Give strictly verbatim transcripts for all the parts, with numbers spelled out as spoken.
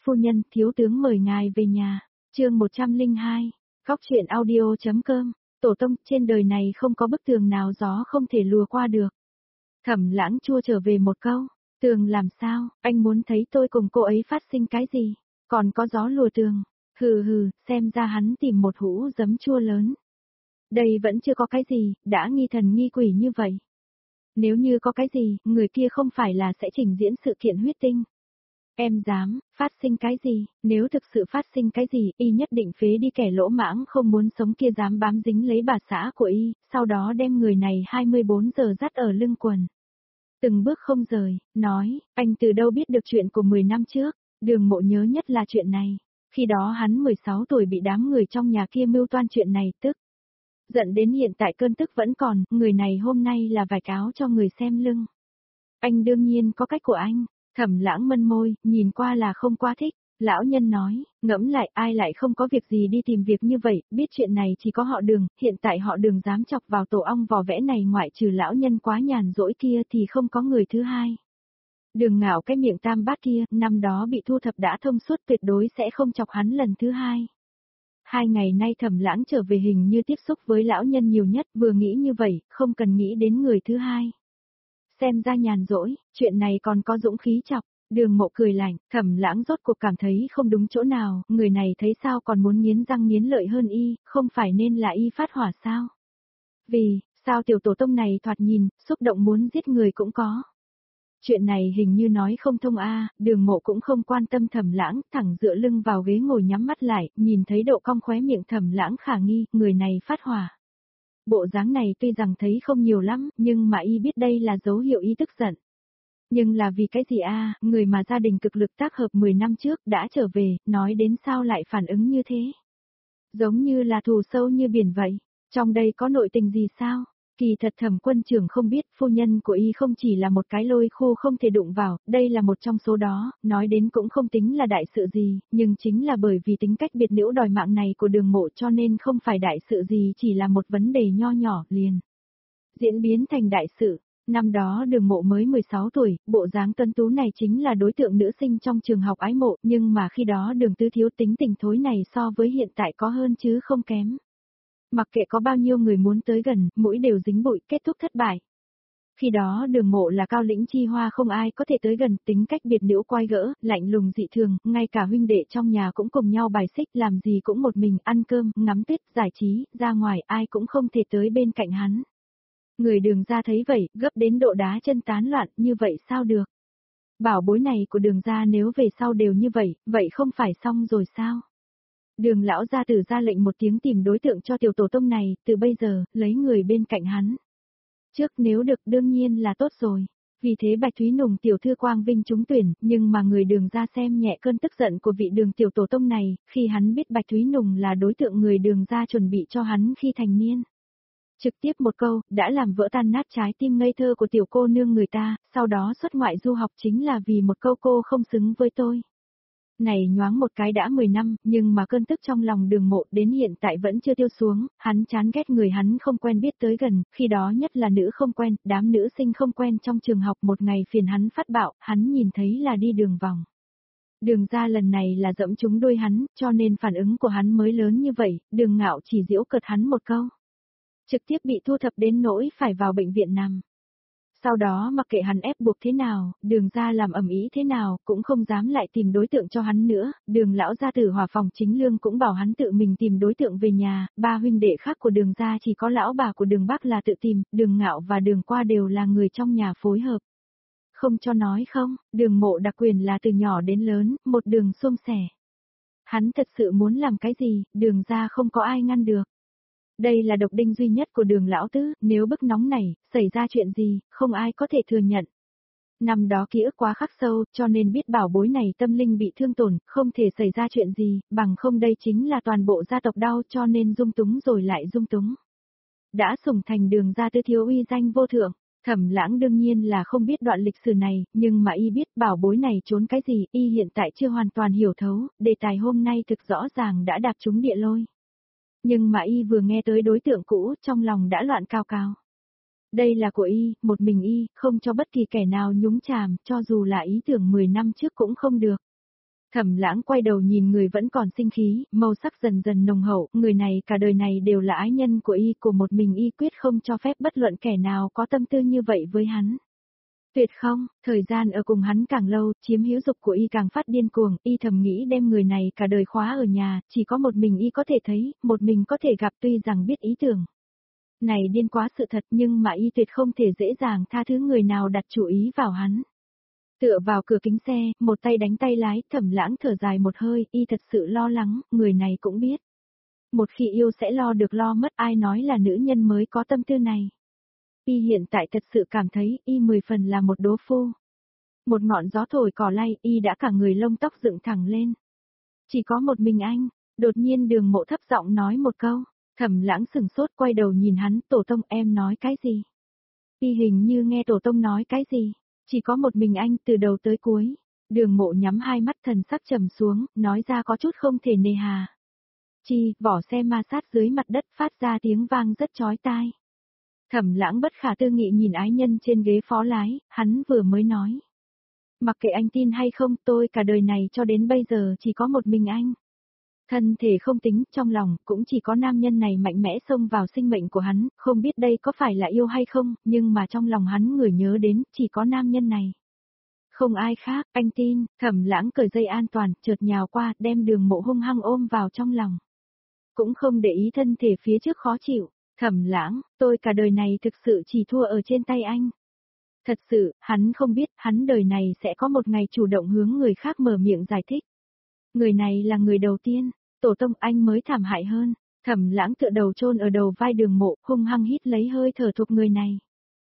Phu nhân, thiếu tướng mời ngài về nhà. Chương một trăm lẻ hai. Góc truyện audio.com. Tổ tông, trên đời này không có bức tường nào gió không thể lùa qua được. Thẩm Lãng chua trở về một câu, tường làm sao, anh muốn thấy tôi cùng cô ấy phát sinh cái gì, còn có gió lùa tường. Hừ hừ, xem ra hắn tìm một hũ giấm chua lớn. Đây vẫn chưa có cái gì, đã nghi thần nghi quỷ như vậy. Nếu như có cái gì, người kia không phải là sẽ trình diễn sự kiện huyết tinh. Em dám, phát sinh cái gì, nếu thực sự phát sinh cái gì, y nhất định phế đi kẻ lỗ mãng không muốn sống kia dám bám dính lấy bà xã của y, sau đó đem người này hai mươi bốn giờ dắt ở lưng quần. Từng bước không rời, nói, anh từ đâu biết được chuyện của mười năm trước, Đường Mộ nhớ nhất là chuyện này. Khi đó hắn mười sáu tuổi bị đám người trong nhà kia mưu toan chuyện này tức. Giận đến hiện tại cơn tức vẫn còn, người này hôm nay là vải cáo cho người xem lưng. Anh đương nhiên có cách của anh. Thẩm Lãng mân môi, nhìn qua là không quá thích. Lão nhân nói, ngẫm lại ai lại không có việc gì đi tìm việc như vậy, biết chuyện này chỉ có họ Đường, hiện tại họ Đường dám chọc vào tổ ong vò vẽ này ngoại trừ lão nhân quá nhàn rỗi kia thì không có người thứ hai. Đường Ngạo cái miệng tam bát kia, năm đó bị thu thập đã thông suốt tuyệt đối sẽ không chọc hắn lần thứ hai. Hai ngày nay Thẩm Lãng trở về hình như tiếp xúc với lão nhân nhiều nhất, vừa nghĩ như vậy, không cần nghĩ đến người thứ hai. Xem ra nhàn rỗi, chuyện này còn có dũng khí chọc. Đường Mộ cười lạnh, Thẩm Lãng rốt cuộc cảm thấy không đúng chỗ nào, người này thấy sao còn muốn nghiến răng nghiến lợi hơn y, không phải nên là y phát hỏa sao? Vì, sao tiểu tổ tông này thoạt nhìn, xúc động muốn giết người cũng có. Chuyện này hình như nói không thông a, Đường Mộ cũng không quan tâm Thẩm Lãng, thẳng dựa lưng vào ghế ngồi nhắm mắt lại, nhìn thấy độ cong khóe miệng Thẩm Lãng khả nghi, người này phát hỏa. Bộ dáng này tuy rằng thấy không nhiều lắm, nhưng mà y biết đây là dấu hiệu y tức giận. Nhưng là vì cái gì a, người mà gia đình cực lực tác hợp mười năm trước đã trở về, nói đến sao lại phản ứng như thế? Giống như là thù sâu như biển vậy, trong đây có nội tình gì sao? Kỳ thật Thẩm quân trưởng không biết, phu nhân của y không chỉ là một cái lôi khô không thể đụng vào, đây là một trong số đó, nói đến cũng không tính là đại sự gì, nhưng chính là bởi vì tính cách biệt nữ đòi mạng này của Đường Mộ cho nên không phải đại sự gì, chỉ là một vấn đề nho nhỏ, liền diễn biến thành đại sự. Năm đó Đường Mộ mới mười sáu tuổi, bộ dáng tuấn tú này chính là đối tượng nữ sinh trong trường học ái mộ, nhưng mà khi đó Đường Tứ Thiếu tính tình thối này so với hiện tại có hơn chứ không kém. Mặc kệ có bao nhiêu người muốn tới gần, mũi đều dính bụi, kết thúc thất bại. Khi đó Đường Mộ là cao lĩnh chi hoa không ai có thể tới gần, tính cách biệt nữ quái gỡ, lạnh lùng dị thường, ngay cả huynh đệ trong nhà cũng cùng nhau bài xích, làm gì cũng một mình, ăn cơm, ngắm tuyết, giải trí, ra ngoài ai cũng không thể tới bên cạnh hắn. Người Đường gia thấy vậy, gấp đến độ đá chân tán loạn, như vậy sao được? Bảo bối này của Đường gia nếu về sau đều như vậy, vậy không phải xong rồi sao? Đường lão gia tử ra lệnh một tiếng tìm đối tượng cho tiểu tổ tông này, từ bây giờ, lấy người bên cạnh hắn. Trước nếu được đương nhiên là tốt rồi. Vì thế Bạch Thúy Nùng tiểu thư quang vinh trúng tuyển, nhưng mà người Đường gia xem nhẹ cơn tức giận của vị Đường tiểu tổ tông này, khi hắn biết Bạch Thúy Nùng là đối tượng người Đường gia chuẩn bị cho hắn khi thành niên. Trực tiếp một câu, đã làm vỡ tan nát trái tim ngây thơ của tiểu cô nương người ta, sau đó xuất ngoại du học chính là vì một câu cô không xứng với tôi. Này nhoáng một cái đã mười năm, nhưng mà cơn tức trong lòng Đường Mộ đến hiện tại vẫn chưa tiêu xuống, hắn chán ghét người hắn không quen biết tới gần, khi đó nhất là nữ không quen, đám nữ sinh không quen trong trường học một ngày phiền hắn phát bạo, hắn nhìn thấy là đi đường vòng. Đường ra lần này là dẫm trúng đuôi hắn, cho nên phản ứng của hắn mới lớn như vậy, Đường Ngạo chỉ giễu cợt hắn một câu. Trực tiếp bị thu thập đến nỗi phải vào bệnh viện nằm. Sau đó mặc kệ hắn ép buộc thế nào, Đường gia làm ầm ĩ thế nào, cũng không dám lại tìm đối tượng cho hắn nữa, Đường lão gia tử Hỏa Phòng Chính Lương cũng bảo hắn tự mình tìm đối tượng về nhà, ba huynh đệ khác của Đường gia chỉ có lão bà của Đường Bắc là tự tìm, Đường Ngạo và Đường Qua đều là người trong nhà phối hợp. Không cho nói không, Đường Mộ đặc quyền là từ nhỏ đến lớn, một đường xuông xẻ. Hắn thật sự muốn làm cái gì, Đường gia không có ai ngăn được. Đây là độc đinh duy nhất của Đường lão tứ, nếu bức nóng này, xảy ra chuyện gì, không ai có thể thừa nhận. Năm đó ký ức quá khắc sâu, cho nên biết bảo bối này tâm linh bị thương tổn, không thể xảy ra chuyện gì, bằng không đây chính là toàn bộ gia tộc đau cho nên dung túng rồi lại dung túng. Đã sủng thành Đường gia tứ thiếu uy danh vô thượng, Thẩm Lãng đương nhiên là không biết đoạn lịch sử này, nhưng mà y biết bảo bối này trốn cái gì, y hiện tại chưa hoàn toàn hiểu thấu, đề tài hôm nay thực rõ ràng đã đạp trúng địa lôi. Nhưng mà y vừa nghe tới đối tượng cũ, trong lòng đã loạn cao cao. Đây là của y, một mình y, không cho bất kỳ kẻ nào nhúng chàm, cho dù là ý tưởng mười năm trước cũng không được. Thẩm Lãng quay đầu nhìn người vẫn còn sinh khí, màu sắc dần dần nồng hậu, người này cả đời này đều là ái nhân của y, của một mình y quyết không cho phép bất luận kẻ nào có tâm tư như vậy với hắn. Tuyệt không, thời gian ở cùng hắn càng lâu, chiếm hữu dục của y càng phát điên cuồng, y thầm nghĩ đem người này cả đời khóa ở nhà, chỉ có một mình y có thể thấy, một mình có thể gặp tuy rằng biết ý tưởng. Này điên quá sự thật nhưng mà y tuyệt không thể dễ dàng tha thứ người nào đặt chủ ý vào hắn. Tựa vào cửa kính xe, một tay đánh tay lái, Thẩm Lãng thở dài một hơi, y thật sự lo lắng, người này cũng biết. Một khi yêu sẽ lo được lo mất, ai nói là nữ nhân mới có tâm tư này. Y hiện tại thật sự cảm thấy y mười phần là một đố phu. Một ngọn gió thổi cỏ lay, y đã cả người lông tóc dựng thẳng lên. Chỉ có một mình anh, đột nhiên Đường Mộ thấp giọng nói một câu, Thẩm Lãng sừng sốt quay đầu nhìn hắn, Tổ tông em nói cái gì? Y hình như nghe Tổ tông nói cái gì, chỉ có một mình anh từ đầu tới cuối. Đường Mộ nhắm hai mắt thần sắc trầm xuống, nói ra có chút không thể nề hà. Chi, vỏ xe ma sát dưới mặt đất phát ra tiếng vang rất chói tai. Thẩm Lãng bất khả tư nghị nhìn ái nhân trên ghế phó lái, hắn vừa mới nói. Mặc kệ anh tin hay không, tôi cả đời này cho đến bây giờ chỉ có một mình anh. Thân thể không tính, trong lòng cũng chỉ có nam nhân này mạnh mẽ xông vào sinh mệnh của hắn, không biết đây có phải là yêu hay không, nhưng mà trong lòng hắn người nhớ đến, chỉ có nam nhân này. Không ai khác, anh tin, Thẩm Lãng cởi dây an toàn, chợt nhào qua, đem Đường Mộ hung hăng ôm vào trong lòng. Cũng không để ý thân thể phía trước khó chịu. Thẩm Lãng, tôi cả đời này thực sự chỉ thua ở trên tay anh. Thật sự, hắn không biết, hắn đời này sẽ có một ngày chủ động hướng người khác mở miệng giải thích. Người này là người đầu tiên, Tổ tông anh mới thảm hại hơn. Thẩm Lãng tựa đầu chôn ở đầu vai Đường Mộ, hung hăng hít lấy hơi thở thuộc người này.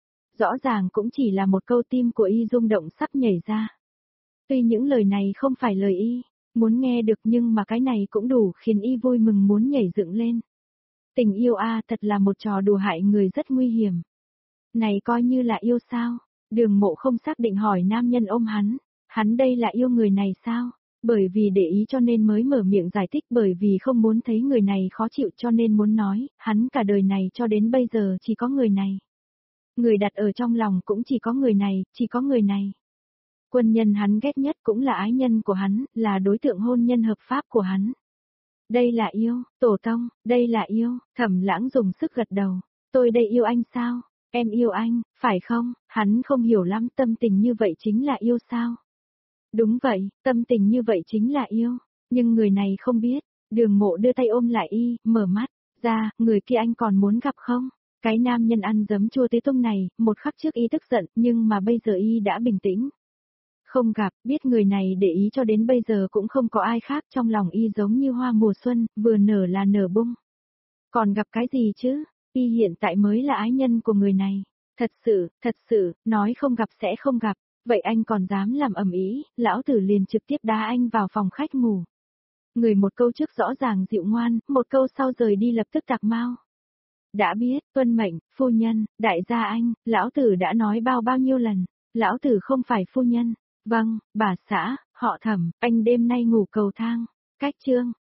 Rõ ràng cũng chỉ là một câu, tim của y rung động sắp nhảy ra. Tuy những lời này không phải lời y muốn nghe được, nhưng mà cái này cũng đủ khiến y vui mừng muốn nhảy dựng lên. Tình yêu a à, thật là một trò đùa hại người rất nguy hiểm. Này coi như là yêu sao? Đường Mộ không xác định hỏi nam nhân ôm hắn. Hắn đây là yêu người này sao? Bởi vì để ý cho nên mới mở miệng giải thích, bởi vì không muốn thấy người này khó chịu cho nên muốn nói, hắn cả đời này cho đến bây giờ chỉ có người này. Người đặt ở trong lòng cũng chỉ có người này, chỉ có người này. Quân nhân hắn ghét nhất cũng là ái nhân của hắn, là đối tượng hôn nhân hợp pháp của hắn. Đây là yêu, Tổ tông, đây là yêu, Thẩm Lãng dùng sức gật đầu. Tôi đây yêu anh sao? Em yêu anh, phải không? Hắn không hiểu lắm, tâm tình như vậy chính là yêu sao? Đúng vậy, tâm tình như vậy chính là yêu. Nhưng người này không biết. Đường Mộ đưa tay ôm lại y, mở mắt ra, người kia anh còn muốn gặp không? Cái nam nhân ăn giấm chua tứ tung này, một khắc trước y tức giận, nhưng mà bây giờ y đã bình tĩnh. Không gặp, biết người này để ý cho đến bây giờ cũng không có ai khác, trong lòng y giống như hoa mùa xuân, vừa nở là nở bung. Còn gặp cái gì chứ, y hiện tại mới là ái nhân của người này. Thật sự, thật sự, nói không gặp sẽ không gặp, vậy anh còn dám làm ầm ĩ, lão tử liền trực tiếp đá anh vào phòng khách ngủ. Người một câu trước rõ ràng dịu ngoan, một câu sau rời đi lập tức tạc mau. Đã biết, tuân mệnh, phu nhân, đại gia anh, lão tử đã nói bao bao nhiêu lần, lão tử không phải phu nhân. Vâng, bà xã, họ Thẩm, anh đêm nay ngủ cầu thang. Cách chương